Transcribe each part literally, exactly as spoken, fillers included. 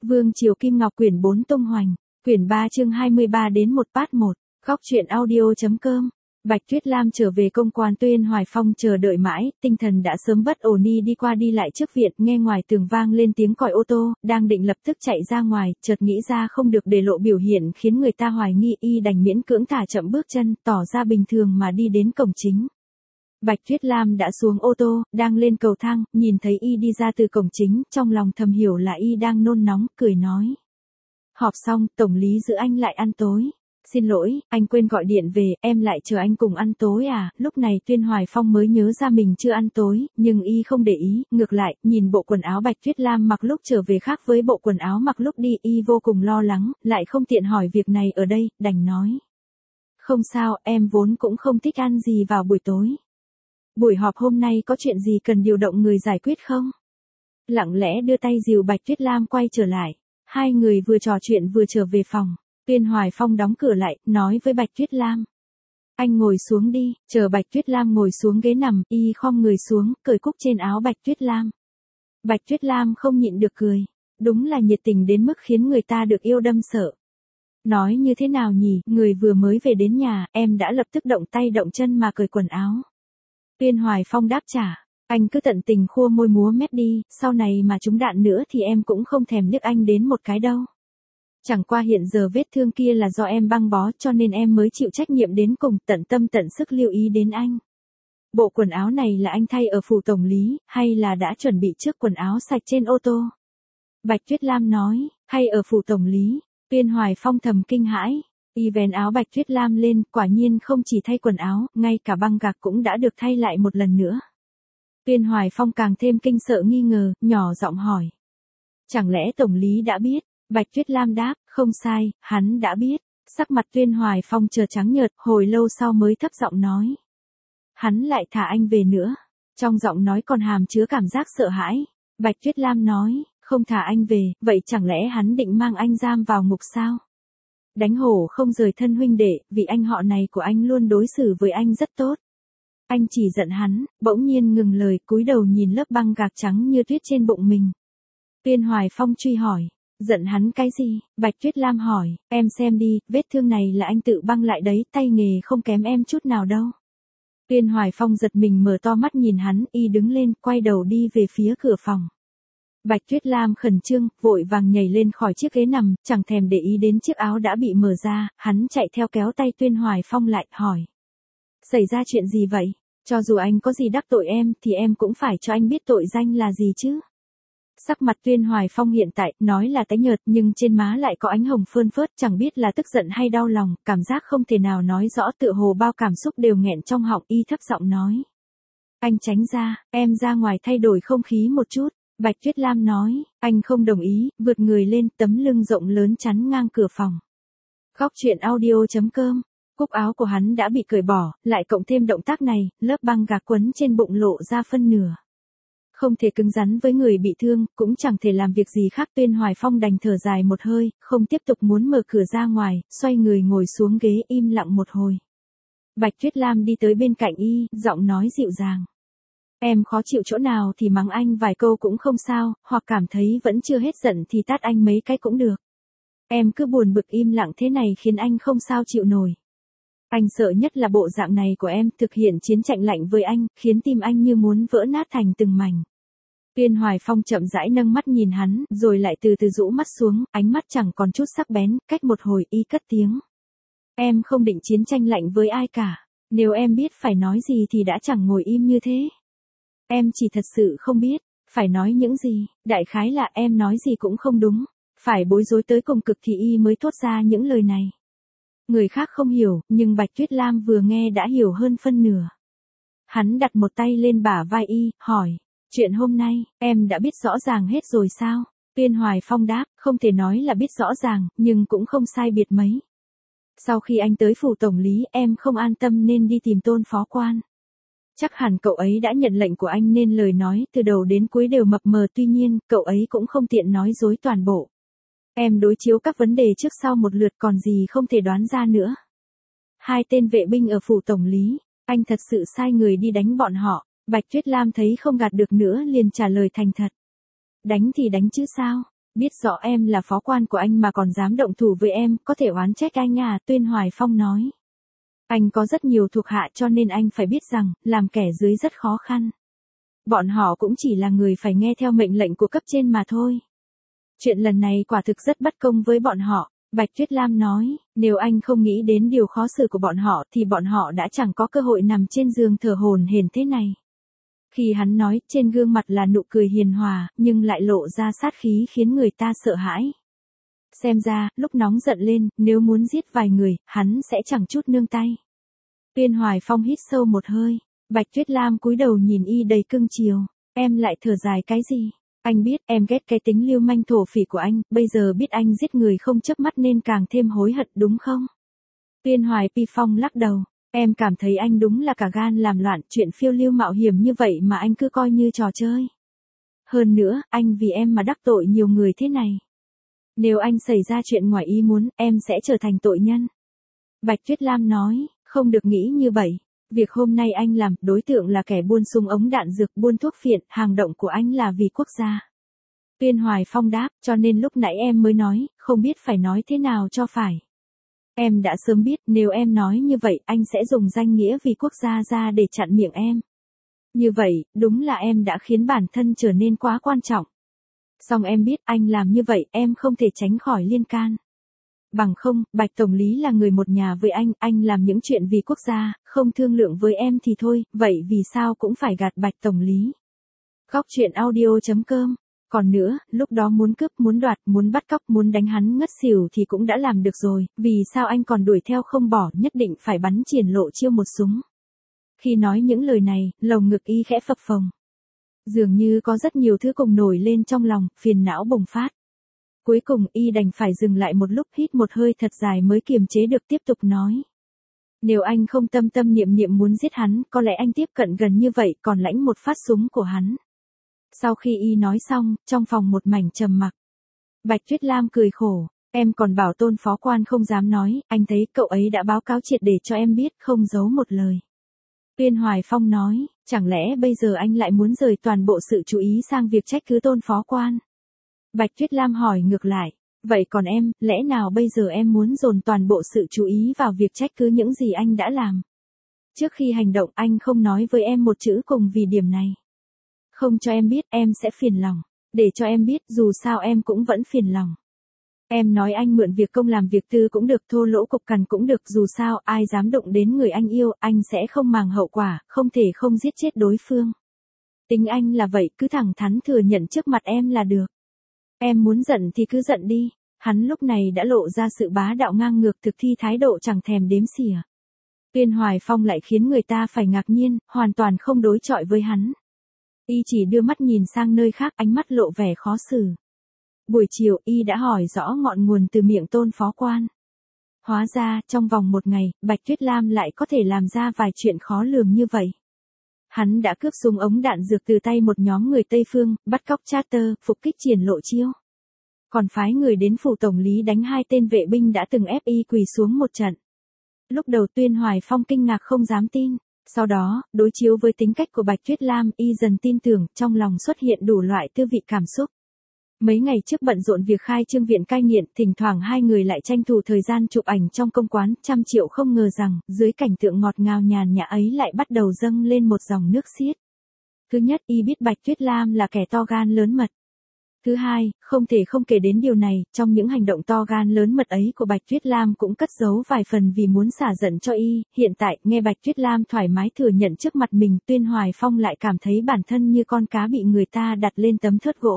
Vương triều Kim Ngọc quyển bốn tung hoành, quyển ba chương hai mươi ba đến một part một, góc truyện audio.com. Bạch Tuyết Lam trở về công quan Tuyên Hoài Phong chờ đợi mãi, tinh thần đã sớm bất ổn đi đi qua đi lại trước viện, nghe ngoài tường vang lên tiếng còi ô tô, đang định lập tức chạy ra ngoài, chợt nghĩ ra không được để lộ biểu hiện khiến người ta hoài nghi, y đành miễn cưỡng thả chậm bước chân, tỏ ra bình thường mà đi đến cổng chính. Bạch Tuyết Lam đã xuống ô tô, đang lên cầu thang, nhìn thấy y đi ra từ cổng chính, trong lòng thầm hiểu là y đang nôn nóng, cười nói. Họp xong, tổng lý giữ anh lại ăn tối. Xin lỗi, anh quên gọi điện về, em lại chờ anh cùng ăn tối à, lúc này Tuyên Hoài Phong mới nhớ ra mình chưa ăn tối, nhưng y không để ý, ngược lại, nhìn bộ quần áo Bạch Tuyết Lam mặc lúc trở về khác với bộ quần áo mặc lúc đi, y vô cùng lo lắng, lại không tiện hỏi việc này ở đây, đành nói. Không sao, em vốn cũng không thích ăn gì vào buổi tối. Buổi họp hôm nay có chuyện gì cần điều động người giải quyết không? Lặng lẽ đưa tay dìu Bạch Tuyết Lam quay trở lại, hai người vừa trò chuyện vừa trở về phòng. Tuyên Hoài Phong đóng cửa lại, nói với Bạch Tuyết Lam. Anh ngồi xuống đi, chờ Bạch Tuyết Lam ngồi xuống ghế nằm, y khom người xuống, cởi cúc trên áo Bạch Tuyết Lam. Bạch Tuyết Lam không nhịn được cười, đúng là nhiệt tình đến mức khiến người ta được yêu đâm sợ. Nói như thế nào nhỉ, người vừa mới về đến nhà, em đã lập tức động tay động chân mà cởi quần áo. Tuyên Hoài Phong đáp trả, anh cứ tận tình khua môi múa mép đi, sau này mà trúng đạn nữa thì em cũng không thèm liếc anh đến một cái đâu. Chẳng qua hiện giờ vết thương kia là do em băng bó cho nên em mới chịu trách nhiệm đến cùng, tận tâm tận sức lưu ý đến anh. Bộ quần áo này là anh thay ở phủ tổng lý, hay là đã chuẩn bị trước quần áo sạch trên ô tô? Bạch Tuyết Lam nói, thay ở phủ tổng lý. Tuyên Hoài Phong thầm kinh hãi, y vén áo Bạch Tuyết Lam lên, quả nhiên không chỉ thay quần áo, ngay cả băng gạc cũng đã được thay lại một lần nữa. Tuyên Hoài Phong càng thêm kinh sợ nghi ngờ, nhỏ giọng hỏi. Chẳng lẽ tổng lý đã biết? Bạch Tuyết Lam đáp, không sai, hắn đã biết. Sắc mặt Tuyên Hoài Phong chờ trắng nhợt, hồi lâu sau mới thấp giọng nói. Hắn lại thả anh về nữa. Trong giọng nói còn hàm chứa cảm giác sợ hãi. Bạch Tuyết Lam nói, không thả anh về, vậy chẳng lẽ hắn định mang anh giam vào ngục sao? Đánh hổ không rời thân huynh đệ, vì anh họ này của anh luôn đối xử với anh rất tốt. Anh chỉ giận hắn, bỗng nhiên ngừng lời, cúi đầu nhìn lớp băng gạc trắng như tuyết trên bụng mình. Tuyên Hoài Phong truy hỏi. Giận hắn cái gì? Bạch Tuyết Lam hỏi, em xem đi, vết thương này là anh tự băng lại đấy, tay nghề không kém em chút nào đâu. Tuyên Hoài Phong giật mình mở to mắt nhìn hắn, y đứng lên, quay đầu đi về phía cửa phòng. Bạch Tuyết Lam khẩn trương, vội vàng nhảy lên khỏi chiếc ghế nằm, chẳng thèm để ý đến chiếc áo đã bị mở ra, hắn chạy theo kéo tay Tuyên Hoài Phong lại, hỏi. Xảy ra chuyện gì vậy? Cho dù anh có gì đắc tội em, thì em cũng phải cho anh biết tội danh là gì chứ. Sắc mặt Tuyên Hoài Phong hiện tại, nói là tái nhợt nhưng trên má lại có ánh hồng phơn phớt, chẳng biết là tức giận hay đau lòng, cảm giác không thể nào nói rõ, tựa hồ bao cảm xúc đều nghẹn trong họng, y thấp giọng nói. Anh tránh ra, em ra ngoài thay đổi không khí một chút. Bạch Tuyết Lam nói, anh không đồng ý, vượt người lên, tấm lưng rộng lớn chắn ngang cửa phòng. Góc truyện audio.com. Cúc áo của hắn đã bị cởi bỏ, lại cộng thêm động tác này, lớp băng gạc quấn trên bụng lộ ra phân nửa. Không thể cứng rắn với người bị thương, cũng chẳng thể làm việc gì khác. Tuyên Hoài Phong đành thở dài một hơi, không tiếp tục muốn mở cửa ra ngoài, xoay người ngồi xuống ghế im lặng một hồi. Bạch Tuyết Lam đi tới bên cạnh y, giọng nói dịu dàng. Em khó chịu chỗ nào thì mắng anh vài câu cũng không sao, hoặc cảm thấy vẫn chưa hết giận thì tát anh mấy cái cũng được. Em cứ buồn bực im lặng thế này khiến anh không sao chịu nổi. Anh sợ nhất là bộ dạng này của em, thực hiện chiến tranh lạnh với anh, khiến tim anh như muốn vỡ nát thành từng mảnh. Tuyên Hoài Phong chậm rãi nâng mắt nhìn hắn, rồi lại từ từ rũ mắt xuống, ánh mắt chẳng còn chút sắc bén, cách một hồi y cất tiếng. Em không định chiến tranh lạnh với ai cả, nếu em biết phải nói gì thì đã chẳng ngồi im như thế. Em chỉ thật sự không biết, phải nói những gì, đại khái là em nói gì cũng không đúng, phải bối rối tới cùng cực thì y mới thốt ra những lời này. Người khác không hiểu, nhưng Bạch Tuyết Lam vừa nghe đã hiểu hơn phân nửa. Hắn đặt một tay lên bả vai y, hỏi, chuyện hôm nay, em đã biết rõ ràng hết rồi sao? Tuyên Hoài Phong đáp, không thể nói là biết rõ ràng, nhưng cũng không sai biệt mấy. Sau khi anh tới phủ tổng lý, em không an tâm nên đi tìm Tôn phó quan. Chắc hẳn cậu ấy đã nhận lệnh của anh nên lời nói từ đầu đến cuối đều mập mờ, tuy nhiên, cậu ấy cũng không tiện nói dối toàn bộ. Em đối chiếu các vấn đề trước sau một lượt, còn gì không thể đoán ra nữa. Hai tên vệ binh ở phủ tổng lý, anh thật sự sai người đi đánh bọn họ. Bạch Tuyết Lam thấy không gạt được nữa liền trả lời thành thật. Đánh thì đánh chứ sao, Biết rõ em là phó quan của anh mà còn dám động thủ với em, có thể oán trách anh à, Tuyên Hoài Phong nói. Anh có rất nhiều thuộc hạ cho nên anh phải biết rằng, làm kẻ dưới rất khó khăn. Bọn họ cũng chỉ là người phải nghe theo mệnh lệnh của cấp trên mà thôi. Chuyện lần này quả thực rất bất công với bọn họ, Bạch Tuyết Lam nói, nếu anh không nghĩ đến điều khó xử của bọn họ thì bọn họ đã chẳng có cơ hội nằm trên giường thở hổn hển thế này. Khi hắn nói, trên gương mặt là nụ cười hiền hòa, nhưng lại lộ ra sát khí khiến người ta sợ hãi. Xem ra, lúc nóng giận lên, nếu muốn giết vài người, hắn sẽ chẳng chút nương tay. Tuyên Hoài Phong hít sâu một hơi, Bạch Tuyết Lam cúi đầu nhìn y đầy cưng chiều, em lại thở dài cái gì? Anh biết em ghét cái tính lưu manh thổ phỉ của anh, bây giờ biết anh giết người không chớp mắt nên càng thêm hối hận đúng không? Tuyên Hoài Pi Phong lắc đầu, em cảm thấy anh đúng là cả gan làm loạn, chuyện phiêu lưu mạo hiểm như vậy mà anh cứ coi như trò chơi. Hơn nữa, anh vì em mà đắc tội nhiều người thế này. Nếu anh xảy ra chuyện ngoài ý muốn, em sẽ trở thành tội nhân. Bạch Tuyết Lam nói, không được nghĩ như vậy. Việc hôm nay anh làm, đối tượng là kẻ buôn súng ống đạn dược, buôn thuốc phiện, hàng động của anh là vì quốc gia. Tuyên Hoài Phong đáp, cho nên lúc nãy em mới nói, không biết phải nói thế nào cho phải. Em đã sớm biết, nếu em nói như vậy, anh sẽ dùng danh nghĩa vì quốc gia ra để chặn miệng em. Như vậy, đúng là em đã khiến bản thân trở nên quá quan trọng. Song em biết, anh làm như vậy, em không thể tránh khỏi liên can. Bằng không, Bạch Tổng lý là người một nhà với anh, anh làm những chuyện vì quốc gia, không thương lượng với em thì thôi, vậy vì sao cũng phải gạt Bạch Tổng lý. Góc truyện audio chấm com. Còn nữa, lúc đó muốn cướp, muốn đoạt, muốn bắt cóc, muốn đánh hắn ngất xỉu thì cũng đã làm được rồi, vì sao anh còn đuổi theo không bỏ, nhất định phải bắn triển lộ chiêu một súng. Khi nói những lời này, lồng ngực y khẽ phập phồng. Dường như có rất nhiều thứ cùng nổi lên trong lòng, phiền não bùng phát. Cuối cùng y đành phải dừng lại một lúc, hít một hơi thật dài mới kiềm chế được tiếp tục nói. Nếu anh không tâm tâm niệm niệm muốn giết hắn, có lẽ anh tiếp cận gần như vậy còn lãnh một phát súng của hắn. Sau khi y nói xong, trong phòng một mảnh trầm mặc. Bạch Tuyết Lam cười khổ, em còn bảo Tôn phó quan không dám nói, anh thấy cậu ấy đã báo cáo triệt để cho em biết, không giấu một lời. Tuyên Hoài Phong nói, chẳng lẽ bây giờ anh lại muốn rời toàn bộ sự chú ý sang việc trách cứ Tôn phó quan? Bạch Tuyết Lam hỏi ngược lại, vậy còn em, lẽ nào bây giờ em muốn dồn toàn bộ sự chú ý vào việc trách cứ những gì anh đã làm? Trước khi hành động anh không nói với em một chữ cùng vì điểm này. Không cho em biết em sẽ phiền lòng, để cho em biết dù sao em cũng vẫn phiền lòng. Em nói anh mượn việc công làm việc tư cũng được, thô lỗ cục cằn cũng được, dù sao ai dám động đến người anh yêu, anh sẽ không màng hậu quả, không thể không giết chết đối phương. Tính anh là vậy, cứ thẳng thắn thừa nhận trước mặt em là được. Em muốn giận thì cứ giận đi. Hắn lúc này đã lộ ra sự bá đạo ngang ngược, thực thi thái độ chẳng thèm đếm xỉa. Tuyên Hoài Phong lại khiến người ta phải ngạc nhiên, hoàn toàn không đối chọi với hắn. Y chỉ đưa mắt nhìn sang nơi khác, ánh mắt lộ vẻ khó xử. Buổi chiều y đã hỏi rõ ngọn nguồn từ miệng Tôn phó quan. Hóa ra, trong vòng một ngày, Bạch Tuyết Lam lại có thể làm ra vài chuyện khó lường như vậy. Hắn đã cướp súng ống đạn dược từ tay một nhóm người Tây Phương, bắt cóc Charter, phục kích triển lộ chiêu. Còn phái người đến phủ tổng lý đánh hai tên vệ binh đã từng ép y quỳ xuống một trận. Lúc đầu Tuyên Hoài Phong kinh ngạc không dám tin. Sau đó, đối chiếu với tính cách của Bạch Tuyết Lam, y dần tin tưởng, trong lòng xuất hiện đủ loại tư vị cảm xúc. Mấy ngày trước bận rộn việc khai trương viện cai nghiện, thỉnh thoảng hai người lại tranh thủ thời gian chụp ảnh trong công quán, trăm triệu không ngờ rằng, dưới cảnh tượng ngọt ngào nhàn nhã ấy lại bắt đầu dâng lên một dòng nước xiết. Thứ nhất, y biết Bạch Tuyết Lam là kẻ to gan lớn mật. Thứ hai, không thể không kể đến điều này, trong những hành động to gan lớn mật ấy của Bạch Tuyết Lam cũng cất giấu vài phần vì muốn xả giận cho y. Hiện tại, nghe Bạch Tuyết Lam thoải mái thừa nhận trước mặt mình, Tuyên Hoài Phong lại cảm thấy bản thân như con cá bị người ta đặt lên tấm thớt gỗ.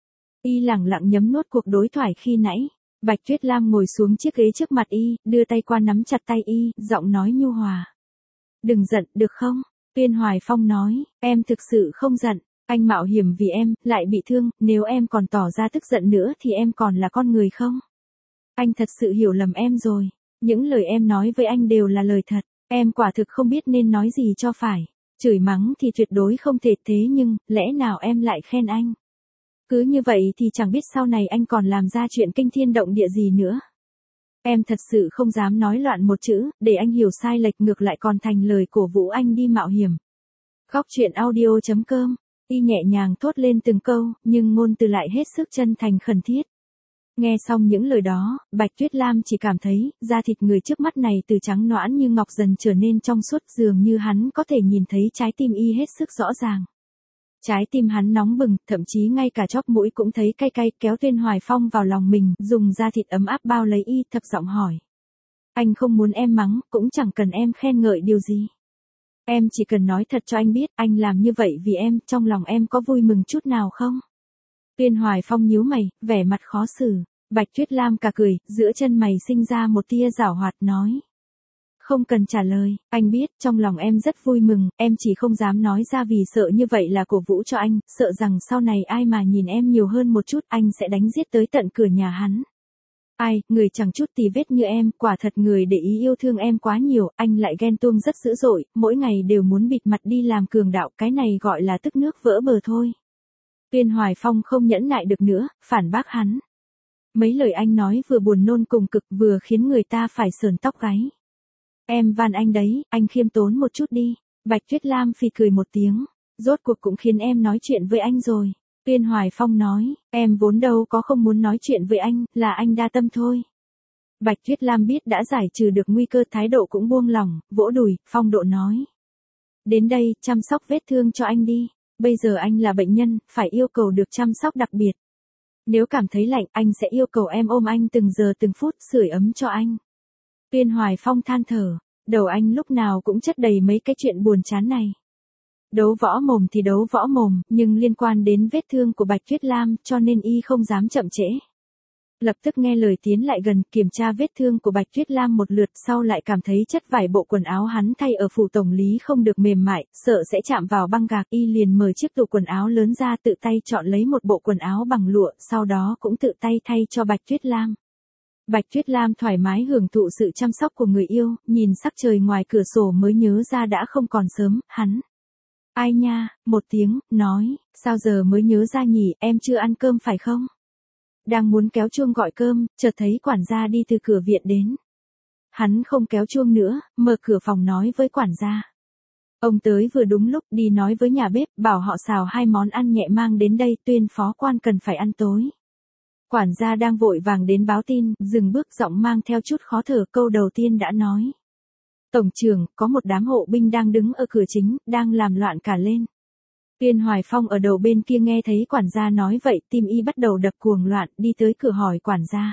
Y lẳng lặng nhấm nuốt cuộc đối thoại khi nãy. Bạch Tuyết Lam ngồi xuống chiếc ghế trước mặt y, đưa tay qua nắm chặt tay y, giọng nói nhu hòa. Đừng giận, được không? Tuyên Hoài Phong nói, em thực sự không giận. Anh mạo hiểm vì em, lại bị thương, nếu em còn tỏ ra tức giận nữa thì em còn là con người không? Anh thật sự hiểu lầm em rồi. Những lời em nói với anh đều là lời thật. Em quả thực không biết nên nói gì cho phải. Chửi mắng thì tuyệt đối không thể, thế nhưng, lẽ nào em lại khen anh? Cứ như vậy thì chẳng biết sau này anh còn làm ra chuyện kinh thiên động địa gì nữa. Em thật sự không dám nói loạn một chữ, để anh hiểu sai lệch, ngược lại còn thành lời cổ vũ anh đi mạo hiểm. Góc truyện audio chấm com Y nhẹ nhàng thốt lên từng câu, nhưng ngôn từ lại hết sức chân thành khẩn thiết. Nghe xong những lời đó, Bạch Tuyết Lam chỉ cảm thấy, da thịt người trước mắt này từ trắng nõn như ngọc dần trở nên trong suốt, dường như hắn có thể nhìn thấy trái tim y hết sức rõ ràng. Trái tim hắn nóng bừng, thậm chí ngay cả chóp mũi cũng thấy cay cay, kéo Tuyên Hoài Phong vào lòng mình, dùng da thịt ấm áp bao lấy y, thấp giọng hỏi. Anh không muốn em mắng, cũng chẳng cần em khen ngợi điều gì. Em chỉ cần nói thật cho anh biết, anh làm như vậy vì em, trong lòng em có vui mừng chút nào không? Tuyên Hoài Phong nhíu mày, vẻ mặt khó xử. Bạch Tuyết Lam cả cười, giữa chân mày sinh ra một tia giảo hoạt nói. Không cần trả lời, anh biết, trong lòng em rất vui mừng, em chỉ không dám nói ra vì sợ như vậy là cổ vũ cho anh, sợ rằng sau này ai mà nhìn em nhiều hơn một chút, anh sẽ đánh giết tới tận cửa nhà hắn. Ai, người chẳng chút tì vết như em, quả thật người để ý yêu thương em quá nhiều, anh lại ghen tuông rất dữ dội, mỗi ngày đều muốn bịt mặt đi làm cường đạo, cái này gọi là tức nước vỡ bờ thôi. Tuyên Hoài Phong không nhẫn nại được nữa, phản bác hắn. Mấy lời anh nói vừa buồn nôn cùng cực vừa khiến người ta phải sờn tóc gáy. Em van anh đấy, anh khiêm tốn một chút đi. Bạch Tuyết Lam phì cười một tiếng. Rốt cuộc cũng khiến em nói chuyện với anh rồi. Tuyên Hoài Phong nói, em vốn đâu có không muốn nói chuyện với anh, là anh đa tâm thôi. Bạch Tuyết Lam biết đã giải trừ được nguy cơ, thái độ cũng buông lỏng, vỗ đùi, phong độ nói. Đến đây, chăm sóc vết thương cho anh đi. Bây giờ anh là bệnh nhân, phải yêu cầu được chăm sóc đặc biệt. Nếu cảm thấy lạnh, anh sẽ yêu cầu em ôm anh từng giờ từng phút, sưởi ấm cho anh. Tuyên Hoài Phong than thở, đầu anh lúc nào cũng chất đầy mấy cái chuyện buồn chán này. Đấu võ mồm thì đấu võ mồm, nhưng liên quan đến vết thương của Bạch Tuyết Lam, cho nên y không dám chậm trễ. Lập tức nghe lời tiến lại gần, kiểm tra vết thương của Bạch Tuyết Lam một lượt, sau lại cảm thấy chất vải bộ quần áo hắn thay ở phủ tổng lý không được mềm mại, sợ sẽ chạm vào băng gạc, y liền mở chiếc tủ quần áo lớn ra, tự tay chọn lấy một bộ quần áo bằng lụa, sau đó cũng tự tay thay cho Bạch Tuyết Lam. Bạch Tuyết Lam thoải mái hưởng thụ sự chăm sóc của người yêu, nhìn sắc trời ngoài cửa sổ mới nhớ ra đã không còn sớm, hắn. Ai nha, một tiếng, nói, sao giờ mới nhớ ra nhỉ, em chưa ăn cơm phải không? Đang muốn kéo chuông gọi cơm, chợt thấy quản gia đi từ cửa viện đến. Hắn không kéo chuông nữa, mở cửa phòng nói với quản gia. Ông tới vừa đúng lúc, đi nói với nhà bếp, bảo họ xào hai món ăn nhẹ mang đến đây, Tuyên phó quan cần phải ăn tối. Quản gia đang vội vàng đến báo tin, dừng bước, giọng mang theo chút khó thở, câu đầu tiên đã nói. Tổng trưởng, có một đám hộ binh đang đứng ở cửa chính, đang làm loạn cả lên. Tuyên Hoài Phong ở đầu bên kia nghe thấy quản gia nói vậy, tim y bắt đầu đập cuồng loạn, đi tới cửa hỏi quản gia.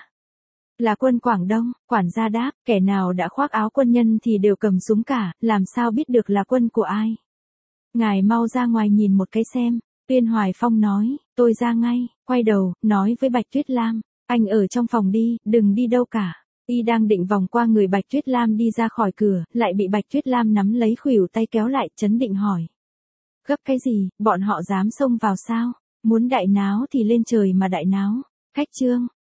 Là quân Quảng Đông, quản gia đáp, kẻ nào đã khoác áo quân nhân thì đều cầm súng cả, làm sao biết được là quân của ai. Ngài mau ra ngoài nhìn một cái xem. Tuyên Hoài Phong nói, tôi ra ngay, quay đầu, nói với Bạch Tuyết Lam, anh ở trong phòng đi, đừng đi đâu cả. Y đang định vòng qua người Bạch Tuyết Lam đi ra khỏi cửa, lại bị Bạch Tuyết Lam nắm lấy khuỷu tay kéo lại, chấn định hỏi. Gấp cái gì, bọn họ dám xông vào sao? Muốn đại náo thì lên trời mà đại náo. Khách trương,